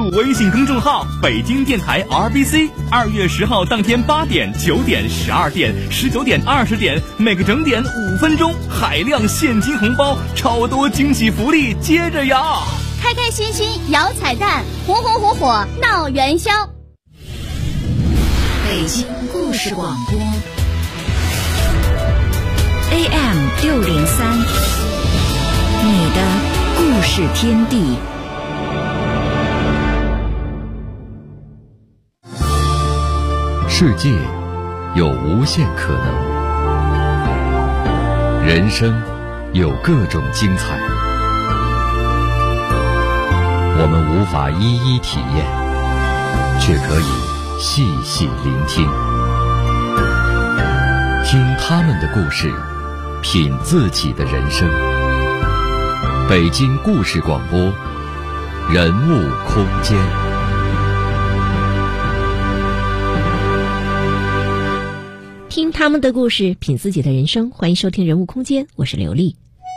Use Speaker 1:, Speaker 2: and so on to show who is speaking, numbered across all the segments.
Speaker 1: 注微信公众号北京电台 RBC， 2月10号当天8点、9点、12点、19点、20点，每个整点5分钟，海量现金红包，超多惊喜福利接着摇，
Speaker 2: 开开心心摇彩蛋，红红火火闹元宵。
Speaker 3: 北京故事广播 AM603，你的故事天地。
Speaker 4: 世界有无限可能，人生有各种精彩，我们无法一一体验，却可以细细聆听，听他们的故事，品自己的人生。北京故事广播，人物空间。
Speaker 5: 听他们的故事，品自己的人生。欢迎收听人物空间，我是刘丽。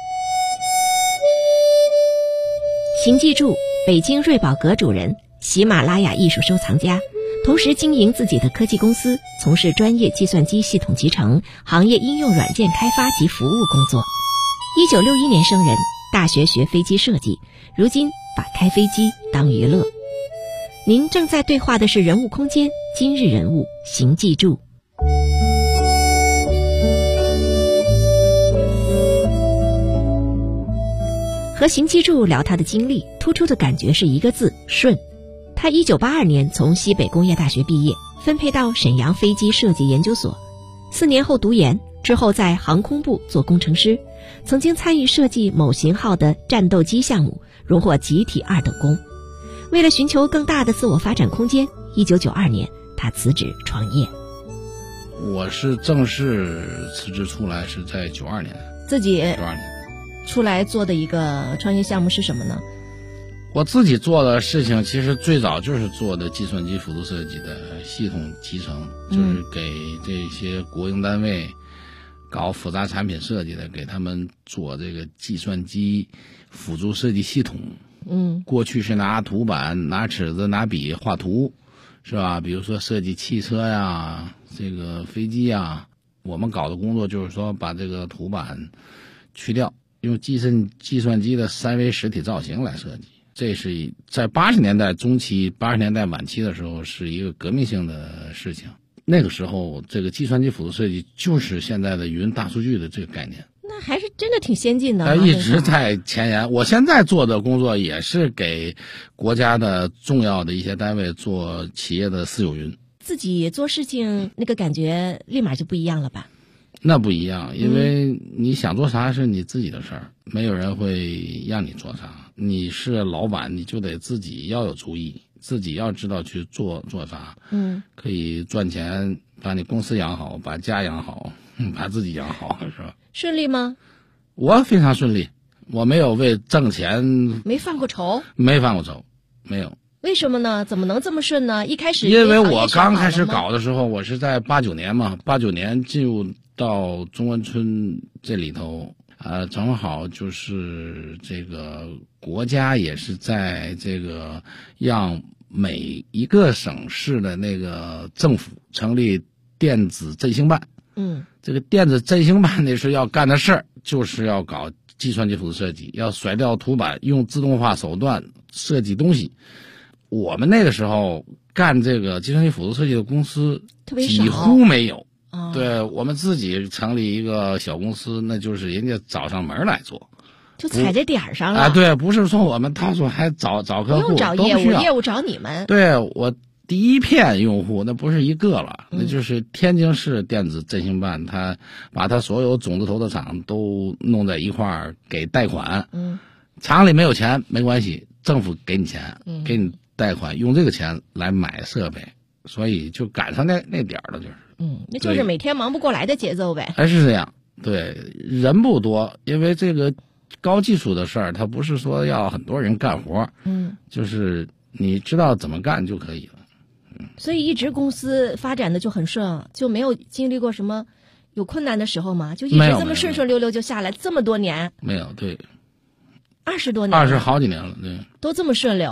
Speaker 5: 邢继柱，北京瑞宝阁主人，喜马拉雅艺术收藏家，同时经营自己的科技公司，从事专业计算机系统集成、行业应用软件开发及服务工作。1961年生人，大学学飞机设计，如今把开飞机当娱乐。您正在对话的是人物空间，今日人物邢继柱。和邢继柱聊他的经历，突出的感觉是一个字：顺。他1982年从西北工业大学毕业，分配到沈阳飞机设计研究所，4年后读研，之后在航空部做工程师，曾经参与设计某型号的战斗机项目，荣获集体2等功。为了寻求更大的自我发展空间，1992年他辞职创业。
Speaker 6: 我是正式辞职出来是在92年，
Speaker 5: 自己
Speaker 6: 92年
Speaker 5: 出来做的一个创业项目是什么呢？
Speaker 6: 我自己做的事情其实最早就是做的计算机辅助设计的系统集成，就是给这些国营单位搞复杂产品设计的，给他们做这个计算机辅助设计系统。过去是拿图板、拿尺子、拿笔画图，是吧？比如说设计汽车呀、这个飞机呀，我们搞的工作就是说把这个图板去掉，用计算机的3维实体造型来设计。这是在80年代中期、80年代晚期的时候是一个革命性的事情。那个时候这个计算机辅助设计就是现在的云大数据的这个概念，
Speaker 5: 那还是真的挺先进的。
Speaker 6: 它一直在前沿。我现在做的工作也是给国家的重要的一些单位做企业的私有云。
Speaker 5: 自己做事情那个感觉立马就不一样了吧？
Speaker 6: 那不一样，因为你想做啥是你自己的事儿，没有人会让你做啥。你是老板，你就得自己要有主意，自己要知道去做啥。可以赚钱，把你公司养好，把家养好，把自己养好，是吧？
Speaker 5: 顺利吗？
Speaker 6: 我非常顺利，我没有为挣钱
Speaker 5: 没犯过愁，
Speaker 6: 没犯过愁，没有。
Speaker 5: 为什么呢？怎么能这么顺呢？一开始
Speaker 6: 因为我刚开始搞的时候，我是在89年嘛，89年进入到中关村这里头，正好就是这个国家也是在这个让每一个省市的那个政府成立电子振兴办。这个电子振兴办那是要干的事儿，就是要搞计算机辅助设计，要甩掉图板，用自动化手段设计东西。我们那个时候干这个计算机辅助设计的公司几乎没有。对，我们自己成立一个小公司，那就是人家找上门来做，
Speaker 5: 就踩这点上了。
Speaker 6: 对，不是说我们到处还找客户，
Speaker 5: 不用找业务，业务找你们。
Speaker 6: 对，我第一片用户那不是一个了，那就是天津市电子振兴办，他把他所有种子投资厂都弄在一块儿给贷款。厂里没有钱没关系，政府给你钱，给你贷款，用这个钱来买设备，所以就赶上那点儿了，就是。
Speaker 5: 那就是每天忙不过来的节奏呗。
Speaker 6: 还是这样，对，人不多，因为这个高技术的事儿，它不是说要很多人干活，就是你知道怎么干就可以了。
Speaker 5: 所以一直公司发展的就很顺，就没有经历过什么有困难的时候嘛，就一直这么顺顺溜溜就下来，这么多年。
Speaker 6: 没有，对，
Speaker 5: 20多年，
Speaker 6: 20好几年了，对，
Speaker 5: 都这么顺溜。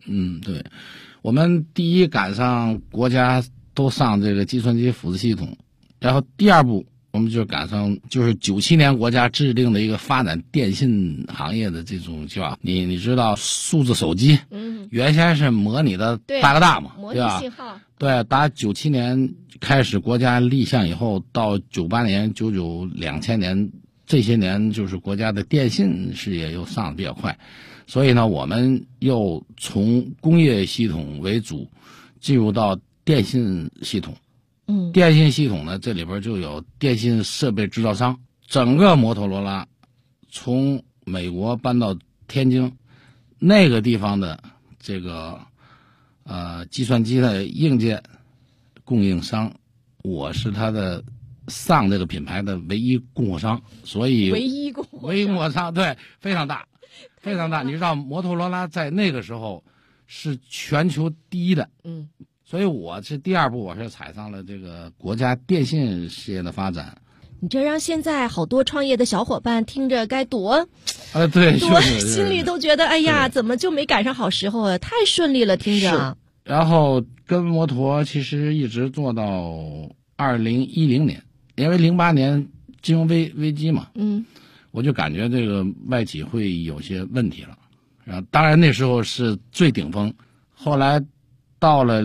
Speaker 6: 对，我们第一赶上国家都上这个计算机辅助系统，然后第二步我们就赶上就是97年国家制定的一个发展电信行业的这种计划。你知道数字手机，原先是模拟的8个大嘛，
Speaker 5: 模拟信号，
Speaker 6: 对，打97年开始国家立项以后，到98年、99、2000年这些年，就是国家的电信事业又上的比较快，所以呢，我们又从工业系统为主，进入到电信系统。电信系统呢，这里边就有电信设备制造商，整个摩托罗拉从美国搬到天津那个地方的这个计算机的硬件供应商，我是它的上这个品牌的唯一供货商，所以唯一供货商，对，非常大，非常大。你知道摩托罗拉在那个时候是全球第一的，所以我是第二步，我是踩上了这个国家电信事业的发展。
Speaker 5: 你这让现在好多创业的小伙伴听着该多，
Speaker 6: 对，
Speaker 5: 多心里都觉得哎呀，怎么就没赶上好时候啊？太顺利了，听着。
Speaker 6: 然后跟摩托其实一直做到2010年，因为08年金融危机嘛，我就感觉这个外企会有些问题了。然后当然那时候是最顶峰，后来到了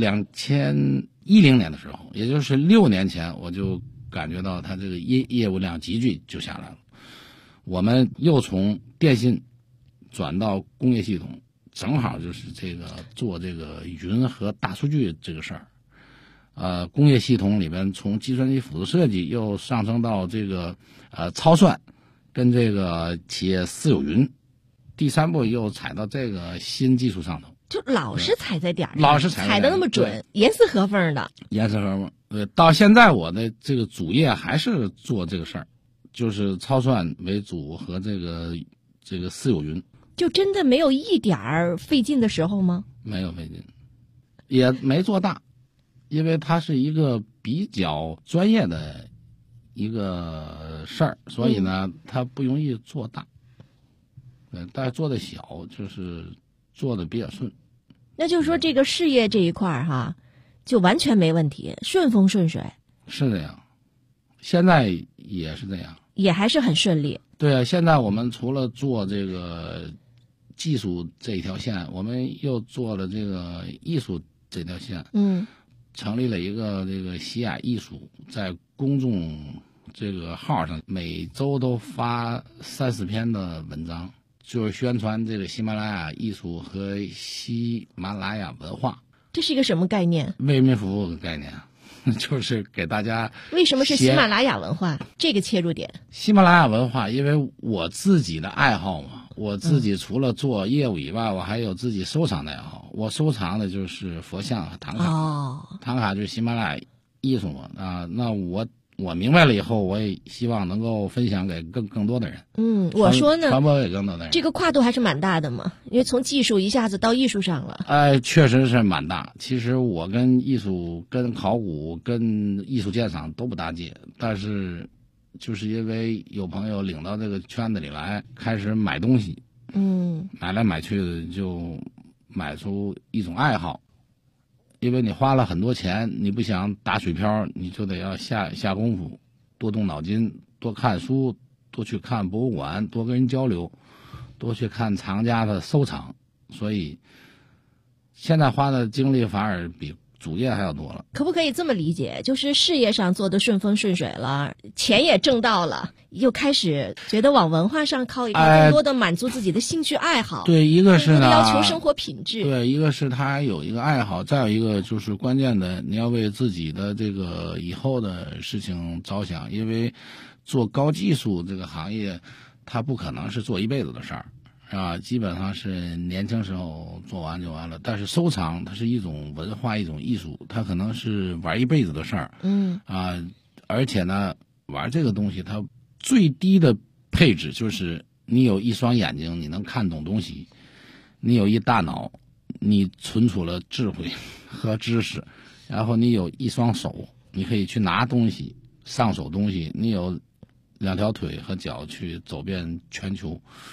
Speaker 6: 2010年的时候，也就是6年前，我就感觉到它这个业务量急剧就下来了。我们又从电信转到工业系统，正好就是这个做这个云和大数据这个事儿。工业系统里边从计算机辅助设计又上升到这个超算跟这个企业私有云，第三步又踩到这个新技术上头。
Speaker 5: 就老是踩在点儿上，
Speaker 6: 老是踩
Speaker 5: 得那么准，严丝合缝的。
Speaker 6: 严丝合缝。对，到现在我的这个主业还是做这个事儿，就是超算为主和这个私有云。
Speaker 5: 就真的没有一点儿费劲的时候吗？
Speaker 6: 没有费劲，也没做大，因为它是一个比较专业的一个事儿，所以呢，它不容易做大。但是做的小，就是做的比较顺。
Speaker 5: 那就是说，这个事业这一块儿哈，就完全没问题，顺风顺水。
Speaker 6: 是这样，现在也是这样，
Speaker 5: 也还是很顺利。
Speaker 6: 对啊，现在我们除了做这个技术这一条线，我们又做了这个艺术这条线。成立了一个这个喜雅艺术，在公众这个号上每周都发3-4篇的文章，就是宣传这个喜马拉雅艺术和喜马拉雅文化。
Speaker 5: 这是一个什么概念？
Speaker 6: 为民服务的概念，就是给大家。
Speaker 5: 为什么是喜马拉雅文化这个切入点？
Speaker 6: 喜马拉雅文化，因为我自己的爱好嘛，我自己除了做业务以外，我还有自己收藏的爱好。我收藏的就是佛像和唐卡。唐卡就是喜马拉雅艺术嘛那我明白了以后，我也希望能够分享给更多的人。
Speaker 5: 我说呢，
Speaker 6: 传播给更多的人。
Speaker 5: 这个跨度还是蛮大的嘛，因为从技术一下子到艺术上了。
Speaker 6: 确实是蛮大。其实我跟艺术、跟考古、跟艺术鉴赏都不搭界，但是就是因为有朋友领到这个圈子里来，开始买东西，买来买去的就买出一种爱好。因为你花了很多钱，你不想打水漂，你就得要下功夫，多动脑筋，多看书，多去看博物馆，多跟人交流，多去看藏家的收藏。所以现在花的精力反而比主业还要多了。
Speaker 5: 可不可以这么理解，就是事业上做得顺风顺水了，钱也挣到了，又开始觉得往文化上靠一靠，更多的满足自己的兴趣爱好。
Speaker 6: 对，一个是呢
Speaker 5: 要求生活品质。
Speaker 6: 对，一个是他有一个爱好，再有一个就是关键的，你要为自己的这个以后的事情着想，因为做高技术这个行业，它不可能是做一辈子的事儿。基本上是年轻时候做完就完了。但是收藏它是一种文化，一种艺术，它可能是玩一辈子的事儿。而且呢，玩这个东西它最低的配置就是你有一双眼睛，你能看懂东西；你有一大脑，你存储了智慧和知识；然后你有一双手，你可以去拿东西、上手东西；你有2条腿和脚去走遍全球。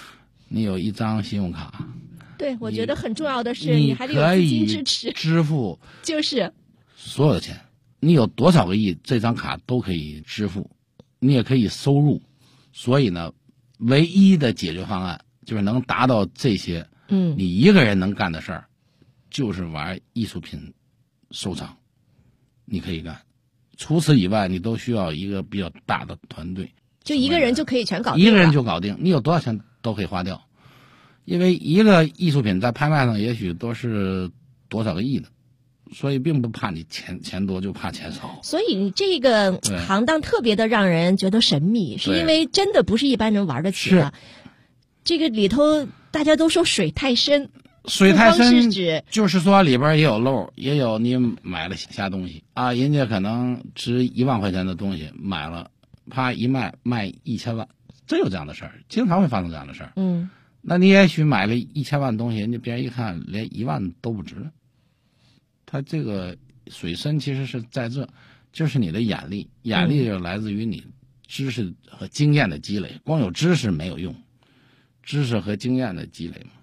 Speaker 6: 你有一张信用卡。
Speaker 5: 对，我觉得很重要的是你还得有资金支持，
Speaker 6: 支付
Speaker 5: 就是
Speaker 6: 所有的钱。你有多少个亿，这张卡都可以支付，你也可以收入。所以呢，唯一的解决方案就是能达到这些，你一个人能干的事儿，就是玩艺术品收藏，你可以干。除此以外，你都需要一个比较大的团队。
Speaker 5: 就一个人就可以全搞定，
Speaker 6: 一个人就搞定，你有多少钱都可以花掉。因为一个艺术品在拍卖上也许都是多少个亿的，所以并不怕你钱多，就怕钱少。
Speaker 5: 所以你这个行当特别的让人觉得神秘，是因为真的不是一般人玩得起的。这个里头大家都说水太深，
Speaker 6: 水太深就是说里边也有漏，也有你买了瞎东西啊，人家可能值1万块钱的东西买了，啪一卖1000万，真有这样的事儿，经常会发生这样的事儿。那你也许买了1000万东西，人家别人一看连1万都不值。他这个水深其实是在这，就是你的眼力，眼力就来自于你知识和经验的积累，光有知识没有用，知识和经验的积累嘛。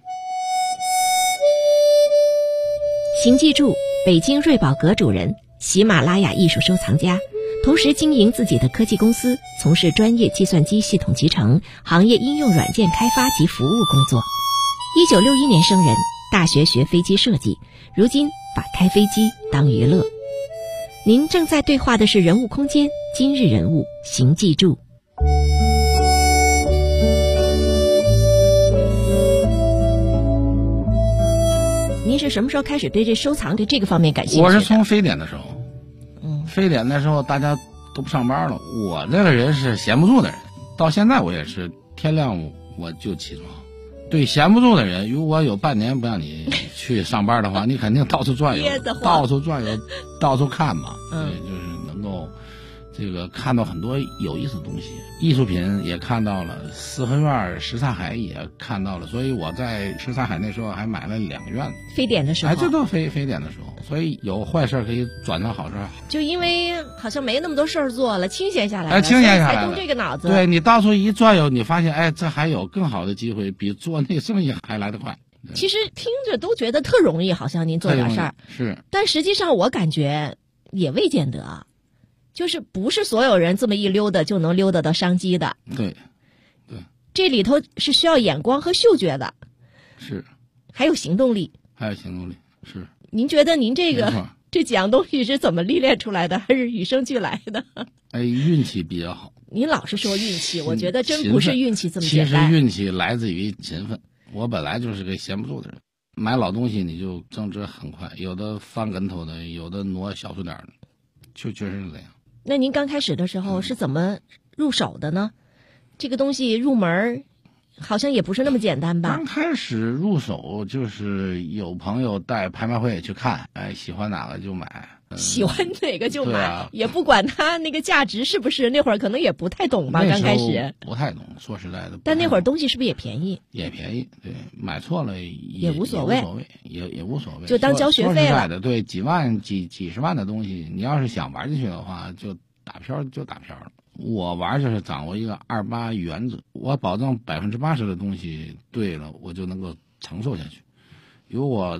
Speaker 5: 邢记柱，北京瑞宝阁主人，喜马拉雅艺术收藏家，同时经营自己的科技公司，从事专业计算机系统集成、行业应用软件开发及服务工作。1961年生人，大学学飞机设计，如今把开飞机当娱乐。您正在对话的是人物空间今日人物邢记柱。您是什么时候开始对这收藏对这个方面感兴趣的？
Speaker 6: 我是从非典的时候，非典的时候大家都不上班了，我这个人是闲不住的人，到现在我也是天亮我就起床。对闲不住的人，如果有半年不让你去上班的话，你肯定到处转悠，到处转悠，到处看嘛。对，就是能够这个看到很多有意思的东西，艺术品也看到了，四合院、什刹海也看到了，所以我在什刹海那时候还买了2个院子。
Speaker 5: 非典的时候，
Speaker 6: 这都非典的时候，所以有坏事可以转成好事。
Speaker 5: 就因为好像没那么多事儿做了，清闲下来了，
Speaker 6: 清闲下来了，
Speaker 5: 才动这个脑子。
Speaker 6: 对，你到处一转悠，你发现这还有更好的机会，比做那生意还来得快。
Speaker 5: 其实听着都觉得特容易，好像您做点事儿
Speaker 6: 是，
Speaker 5: 但实际上我感觉也未见得。就是不是所有人这么一溜达就能溜达到商机的。
Speaker 6: 对，
Speaker 5: 这里头是需要眼光和嗅觉的，
Speaker 6: 是，
Speaker 5: 还有行动力，
Speaker 6: 是。
Speaker 5: 您觉得您这几样东西是怎么历练出来的，还是与生俱来的？
Speaker 6: 运气比较好。
Speaker 5: 您老是说运气，我觉得真不是运气这么简单。
Speaker 6: 其实运气来自于勤奋。我本来就是个闲不住的人，买老东西你就增值很快，有的翻跟头的，有的挪小数点的，确实是这样。
Speaker 5: 那您刚开始的时候是怎么入手的呢？这个东西入门好像也不是那么简单吧？
Speaker 6: 刚开始入手就是有朋友带拍卖会去看，喜欢哪个就买。
Speaker 5: 喜欢哪个就买，也不管它那个价值是不是，那会儿可能也不太懂吧，刚开始
Speaker 6: 不太懂，说实在的。
Speaker 5: 但那会儿东西是不是也便宜？
Speaker 6: 也便宜，对，买错了
Speaker 5: 也无所谓，
Speaker 6: 也无所谓，
Speaker 5: 就当交学费了。
Speaker 6: 对，几万几十万的东西，你要是想玩进去的话，就打票了。我玩就是掌握一个28原则，我保证80%的东西对了，我就能够承受下去。如果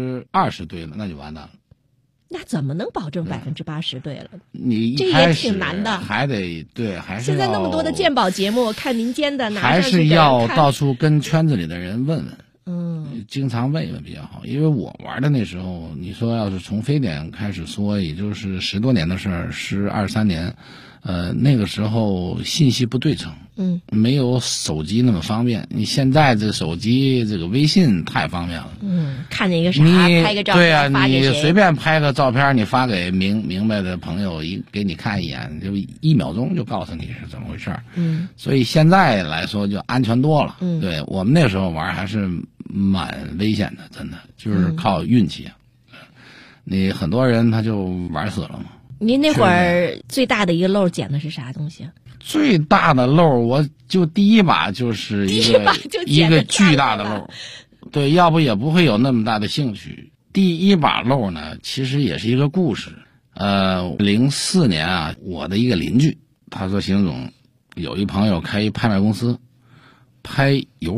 Speaker 6: 20%对了，那就完蛋了。
Speaker 5: 那怎么能保证80%对了？
Speaker 6: 你
Speaker 5: 这也挺难的，
Speaker 6: 还得对，还是
Speaker 5: 现在那么多的鉴宝节目，看民间的，
Speaker 6: 还是要到处跟圈子里的人问问，经常问一问比较好。因为我玩的那时候，你说要是从非典开始说，也就是10多年的事儿，12、13年，那个时候信息不对称，没有手机那么方便。你现在这手机这个微信太方便了，
Speaker 5: 看见一个啥拍个照片，
Speaker 6: 对啊，你随便拍个照片，你发给明白的朋友给你看一眼，就1秒钟就告诉你是怎么回事。所以现在来说就安全多了。对，我们那时候玩还是蛮危险的，真的就是靠运气。你很多人他就玩死了嘛。
Speaker 5: 您那会儿最大的一个漏捡的是啥东西？
Speaker 6: 最大的漏，我就第一把就是一个巨大的漏，对，要不也不会有那么大的兴趣。第一把漏呢，其实也是一个故事。04年啊，我的一个邻居，他说邢总有一朋友开一拍卖公司，拍油画，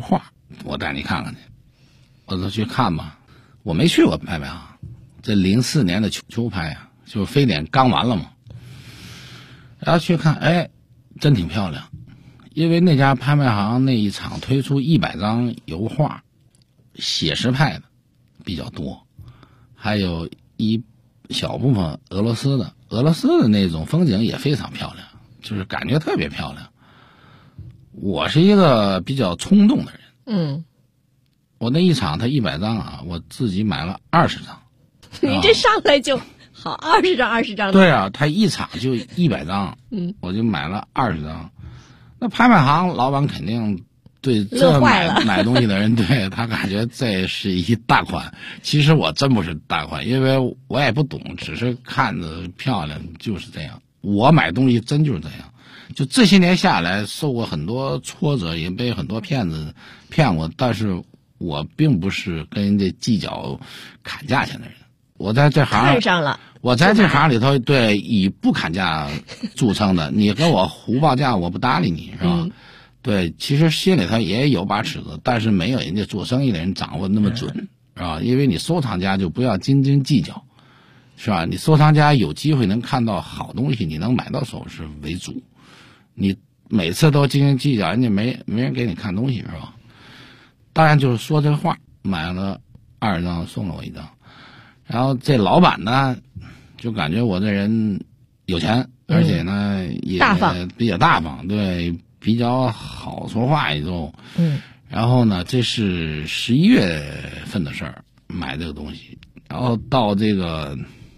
Speaker 6: 我带你看看去。我说去看吧，我没去过拍卖行。这04年的秋拍啊，就是非典刚完了嘛，然后去看，哎，真挺漂亮。因为那家拍卖行那一场推出100张油画，写实派的比较多，还有一小部分俄罗斯的那种风景也非常漂亮，就是感觉特别漂亮。我是一个比较冲动的人，我那一场他100张啊，我自己买了20张。
Speaker 5: 你这上来就好20张。
Speaker 6: 对啊，他一场就100张，我就买了20张。那拍卖行老板肯定对这买东西的人，对他感觉这是一大款。其实我真不是大款，因为我也不懂，只是看着漂亮就是这样。我买东西真就是这样。就这些年下来，受过很多挫折，也被很多骗子骗过，但是我并不是跟人家计较砍价钱的人。我在这行
Speaker 5: 看上了，
Speaker 6: 我在这行里头，对，以不砍价著称的。你跟我胡报价，我不搭理你，是吧？对，其实心里头也有把尺子，但是没有人家做生意的人掌握那么准，是吧？因为你收藏家就不要斤斤计较，是吧？你收藏家有机会能看到好东西，你能买到手是为主。你每次都斤斤计较，人家没人给你看东西，是吧？当然就是说这话，买了20张送了我1张。然后这老板呢，就感觉我这人有钱，而且呢也比较大方，对，比较好说话一种。然后呢，这是11月份的事儿，买这个东西。然后到这个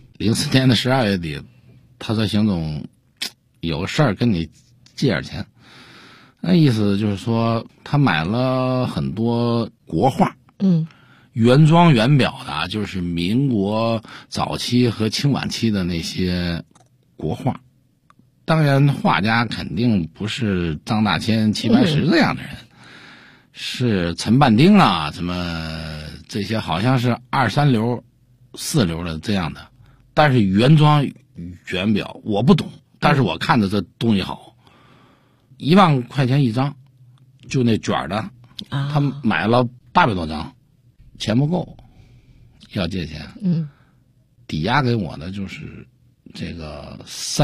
Speaker 6: 04年的12月底，他说邢总有个事儿跟你借点钱。那意思就是说他买了很多国画，原装原表的，就是民国早期和清晚期的那些国画。当然画家肯定不是张大千、齐白石这样的人，是陈半丁啊，什么这些好像是2、3流、4流的这样的。但是原装原表我不懂，但是我看着这东西好。1万块钱1张，就那卷的，他买了800多张。钱不够，要借钱。抵押给我的就是这个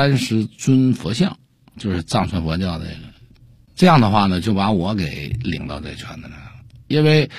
Speaker 6: 30尊佛像，就是藏传佛教这个。这样的话呢，就把我给领到这圈子来了。因为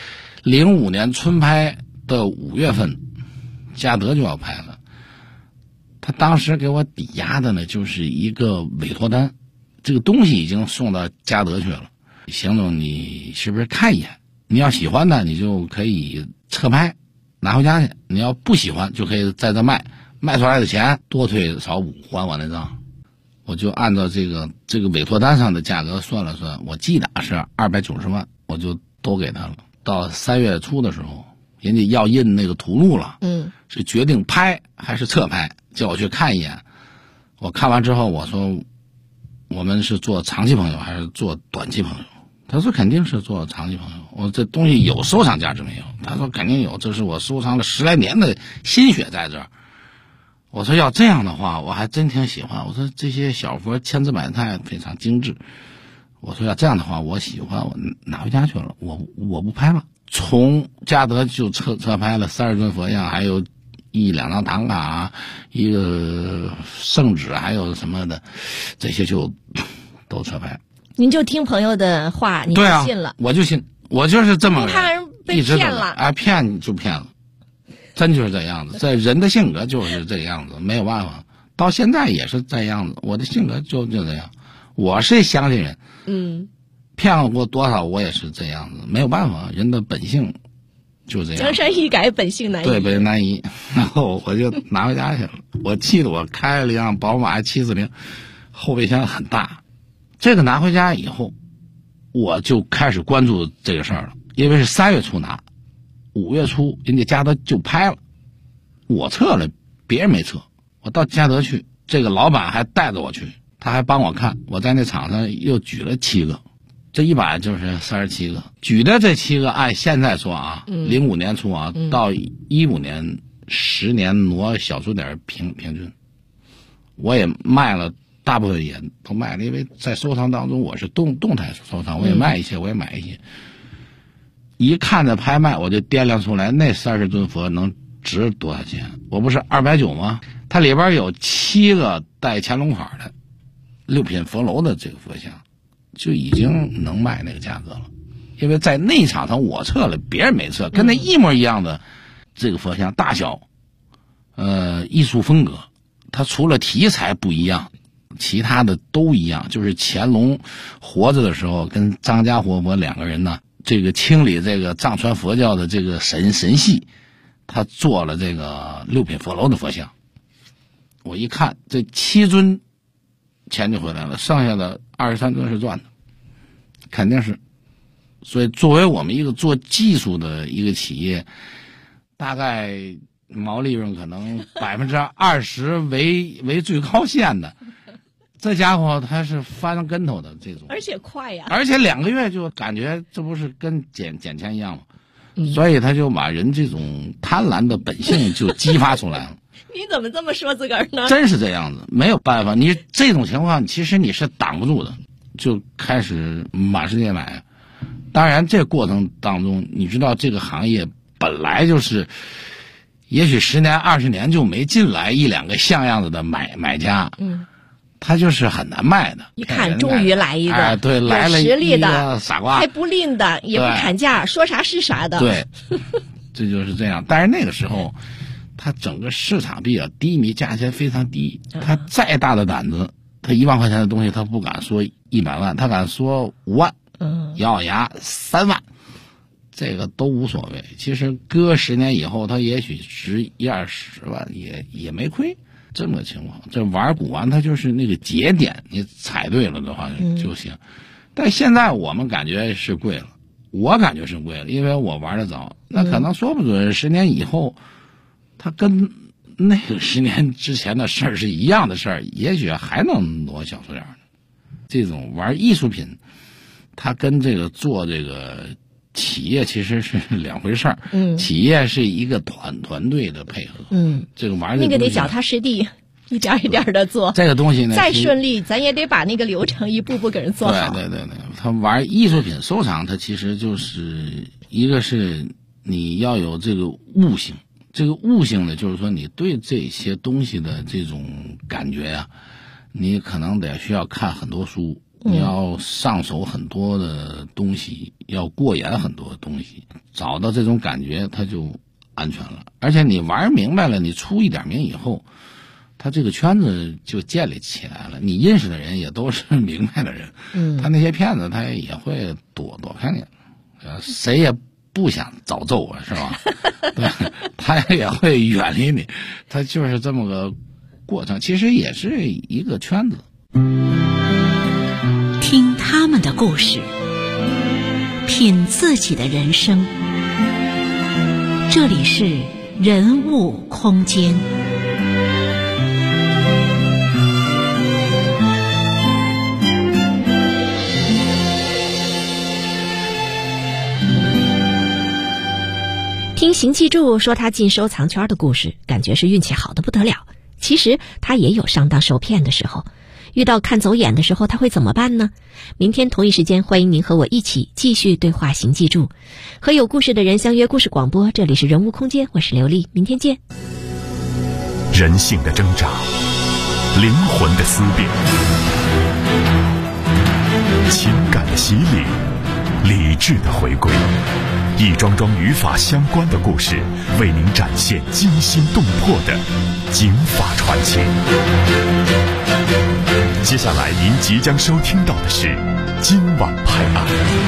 Speaker 6: 05年春拍的5月份，嘉德就要拍了。他当时给我抵押的呢，就是一个委托单，这个东西已经送到嘉德去了。邢总，你是不是看一眼？你要喜欢的，你就可以撤拍拿回家去；你要不喜欢，就可以在这卖出来的钱多退少补还我那张。我就按照这个委托单上的价格算了算，我记得是290万，我就都给他了。到3月初的时候，人家要印那个图录了，是决定拍还是撤拍，叫我去看一眼。我看完之后，我说我们是做长期朋友还是做短期朋友？他说肯定是做长期朋友。我这东西有收藏价值没有？他说肯定有，这是我收藏了10来年的心血在这儿。我说要这样的话，我还真挺喜欢。我说这些小佛千姿百态，非常精致。我说要这样的话，我喜欢，我拿回家去了，我不拍了。从嘉德就撤拍了30尊佛像，还有1、2张唐卡，一个圣旨，还有什么的，这些就都撤拍。
Speaker 5: 您就听朋友的话，你就信了？
Speaker 6: 我就信，我就是这么
Speaker 5: 怕人被骗了，
Speaker 6: 骗就骗了，真就是这样子。这人的性格就是这样子，没有办法。到现在也是这样子，我的性格就这样。我是相信人，骗过多少我也是这样子，没有办法，人的本性就这样。
Speaker 5: 江山易改，本性难移。
Speaker 6: 对，本性难移。然后我就拿回家去了。我记得我开了一辆宝马740，后备箱很大。这个拿回家以后，我就开始关注这个事儿了。因为是3月初拿，5月初人家嘉德就拍了，我撤了，别人没撤。我到嘉德去，这个老板还带着我去，他还帮我看。我在那场上又举了7个，这一把就是37个。举的这7个按现在说啊，05年出啊，到15年10年挪小数点平均，我也卖了。大部分也都卖了，因为在收藏当中我是动态收藏，我也卖一些，我也买一些。 一看这拍卖，我就掂量出来那30尊佛能值多少钱。我不是290吗？它里边有7个带乾隆款的6品佛楼的这个佛像，就已经能卖那个价格了。因为在内场上我测了，别人没测，跟那一模一样的这个佛像大小，艺术风格，它除了题材不一样，其他的都一样。就是乾隆活着的时候跟张家活佛2个人呢，这个清理这个藏传佛教的这个神系，他做了这个6品佛楼的佛像。我一看这7尊钱就回来了，剩下的23尊是赚的，肯定是。所以作为我们一个做技术的一个企业，大概毛利润可能20%为最高线的，这家伙他是翻跟头的这种，
Speaker 5: 而且快呀，
Speaker 6: 而且2个月就感觉这不是跟捡钱一样吗？所以他就把人这种贪婪的本性就激发出来了。
Speaker 5: 你怎么这么说自个儿呢？
Speaker 6: 真是这样子，没有办法，你这种情况其实你是挡不住的，就开始满世界买。当然这过程当中，你知道这个行业本来就是也许10年20年就没进来1-2个像样子的买家，他就是很难卖的。
Speaker 5: 一看终于来一个，
Speaker 6: 对，来了
Speaker 5: 有实力的
Speaker 6: 傻瓜，
Speaker 5: 还不吝的，也不砍价，说啥是啥的。
Speaker 6: 对，这就是这样。但是那个时候他整个市场比较低迷，价钱非常低，他再大的胆子，他1万块钱的东西他不敢说100万，他敢说5万，咬牙3万，这个都无所谓。其实搁10年以后，他也许值1-20万也没亏。这么个情况，这玩古玩它就是那个节点，你踩对了的话就行。但现在我们感觉是贵了，我感觉是贵了，因为我玩得早。那可能说不准10年以后，它跟那个10年之前的事儿是一样的事儿，也许还能挪小数点呢。这种玩艺术品，它跟这个做这个企业其实是2回事儿。企业是一个团队的配合。这个玩意儿那
Speaker 5: 个得脚踏实地，一点一点的做。
Speaker 6: 这个东西呢，
Speaker 5: 再顺利，咱也得把那个流程一步步给人做好。
Speaker 6: 对，他玩艺术品收藏，它其实就是一个是你要有这个悟性。这个悟性呢，就是说你对这些东西的这种感觉啊，你可能得需要看很多书。你要上手很多的东西，要过眼很多的东西，找到这种感觉它就安全了。而且你玩明白了，你出一点名以后，他这个圈子就建立起来了，你认识的人也都是明白的人。他那些骗子他也会躲开你，谁也不想遭揍啊，是吧？对，他也会远离你，他就是这么个过程，其实也是一个圈子。
Speaker 3: 听他们的故事，品自己的人生。这里是人物空间。
Speaker 5: 听邢继柱说他进收藏圈的故事，感觉是运气好的不得了。其实他也有上当受骗的时候。遇到看走眼的时候，他会怎么办呢？明天同一时间，欢迎您和我一起继续对话邢继柱，和有故事的人相约故事广播。这里是人物空间，我是刘丽，明天见。
Speaker 1: 人性的挣扎，灵魂的思辨，情感的洗礼，理智的回归，一桩桩与法相关的故事，为您展现惊心动魄的警法传奇。接下来您即将收听到的是今晚拍案。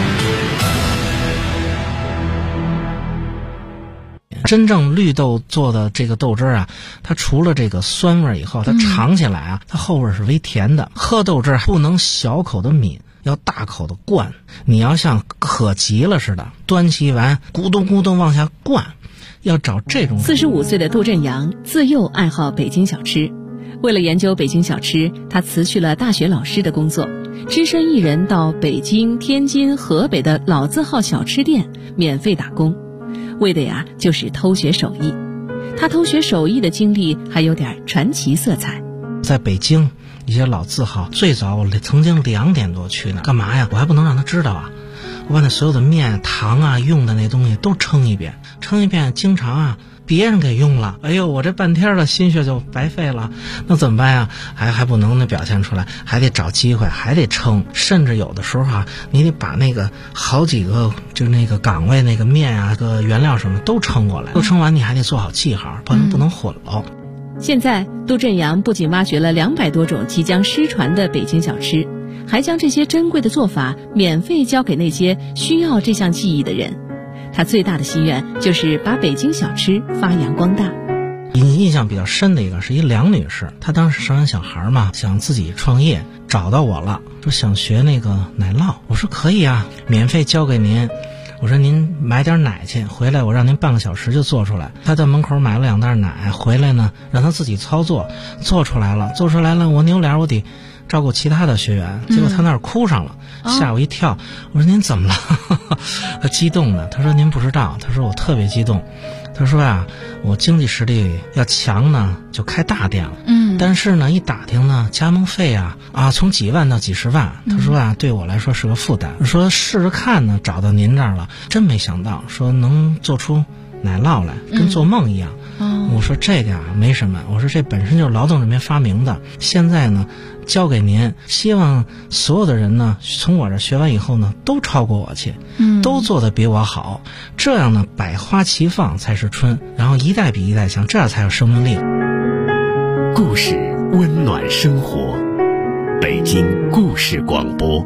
Speaker 7: 真正绿豆做的这个豆汁啊，它除了这个酸味以后，它尝起来啊，它后味是微甜的。喝豆汁不能小口的抿，要大口的灌。你要像渴急了似的，端起碗咕咚咕咚往下灌，要找这种。
Speaker 8: 45岁的杜振阳自幼爱好北京小吃。为了研究北京小吃，他辞去了大学老师的工作，只身一人到北京、天津、河北的老字号小吃店免费打工，为的就是偷学手艺。他偷学手艺的经历还有点传奇色彩。
Speaker 7: 在北京一些老字号，最早我曾经2点多去呢，干嘛呀？我还不能让他知道啊。 我把那所有的面、糖啊、用的那东西都称一遍，经常啊别人给用了，哎呦，我这半天的心血就白费了，那怎么办呀？还不能表现出来，还得找机会，还得称，甚至有的时候啊，你得把那个好几个就是那个岗位那个面啊、个原料什么都称过来，都称完你还得做好记号，不能混喽。
Speaker 8: 现在杜振阳不仅挖掘了200多种即将失传的北京小吃，还将这些珍贵的做法免费教给那些需要这项技艺的人。他最大的心愿就是把北京小吃发扬光大。
Speaker 7: 印象比较深的一个是一梁女士，她当时生完小孩嘛，想自己创业，找到我了，说想学那个奶酪。我说可以啊，免费教给您。我说您买点奶去，回来我让您半个小时就做出来。他在门口买了2袋奶，回来呢让他自己操作，做出来了，我扭脸我得照顾其他的学员，结果他那儿哭上了，吓我一跳。我说您怎么了？他激动的，他说您不知道，他说我特别激动。他说啊，我经济实力要强呢，就开大店了。但是呢，一打听呢，加盟费啊，从几万到几十万。他说啊，对我来说是个负担。说试着看呢，找到您这儿了，真没想到，说能做出奶酪来，跟做梦一样。我说这个啊没什么，我说这本身就是劳动人民发明的，现在呢交给您，希望所有的人呢从我这学完以后呢都超过我去，都做得比我好，这样呢百花齐放才是春，然后一代比一代强，这样才有生命力。
Speaker 9: 故事温暖生活，北京故事广播。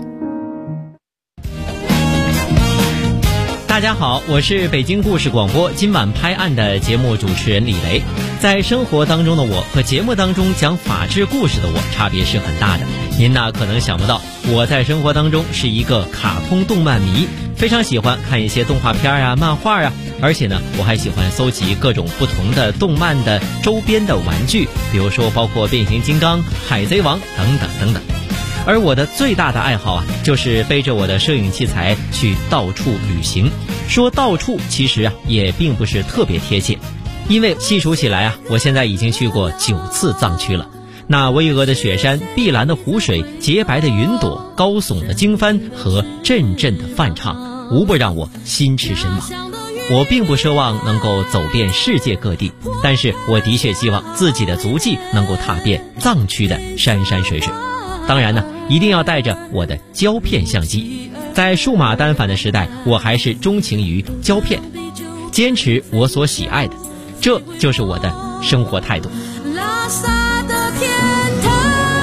Speaker 10: 大家好，我是北京故事广播今晚拍案的节目主持人李雷。在生活当中的我和节目当中讲法治故事的我差别是很大的。您呢可能想不到，我在生活当中是一个卡通动漫迷，非常喜欢看一些动画片啊、漫画啊，而且呢我还喜欢搜集各种不同的动漫的周边的玩具，比如说包括变形金刚、海贼王等等等等。而我的最大的爱好啊，就是背着我的摄影器材去到处旅行。说到处其实啊也并不是特别贴切，因为细数起来啊，我现在已经去过9次藏区了。那巍峨的雪山、碧蓝的湖水、洁白的云朵、高耸的经幡和阵阵的梵唱，无不让我心驰神往。我并不奢望能够走遍世界各地，但是我的确希望自己的足迹能够踏遍藏区的山山水水。当然呢，一定要带着我的胶片相机。在数码单反的时代，我还是钟情于胶片，坚持我所喜爱的，这就是我的生活态度。拉萨的天堂，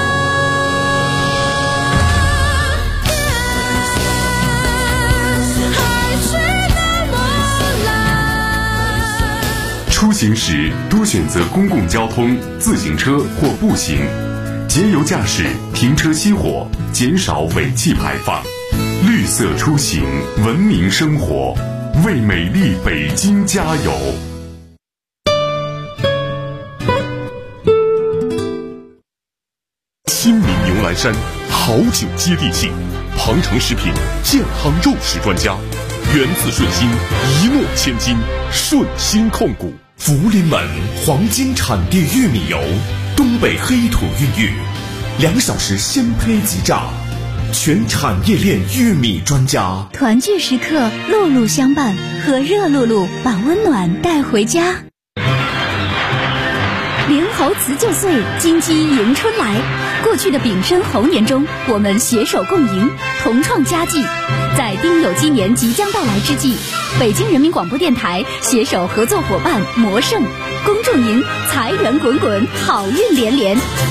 Speaker 10: 海水的波澜。
Speaker 11: 出行时多选择公共交通、自行车或步行，节油驾驶，停车熄火，减少尾气排放。绿色出行，文明生活，为美丽北京加油！新民牛栏山好酒接地气，庞城食品健康肉食专家，源自顺心，一诺千金，顺心控股。
Speaker 12: 福临门黄金产地玉米油，东北黑土孕育，2小时鲜胚即榨，全产业链玉米专家。
Speaker 2: 团聚时刻，露露相伴，和热露露把温暖带回家。灵猴辞旧岁，金鸡迎春来。过去的丙申猴年中，我们携手共赢，同创佳绩。在丁酉鸡年即将到来之际，北京人民广播电台携手合作伙伴魔盛，恭祝您财源滚滚，好运连连。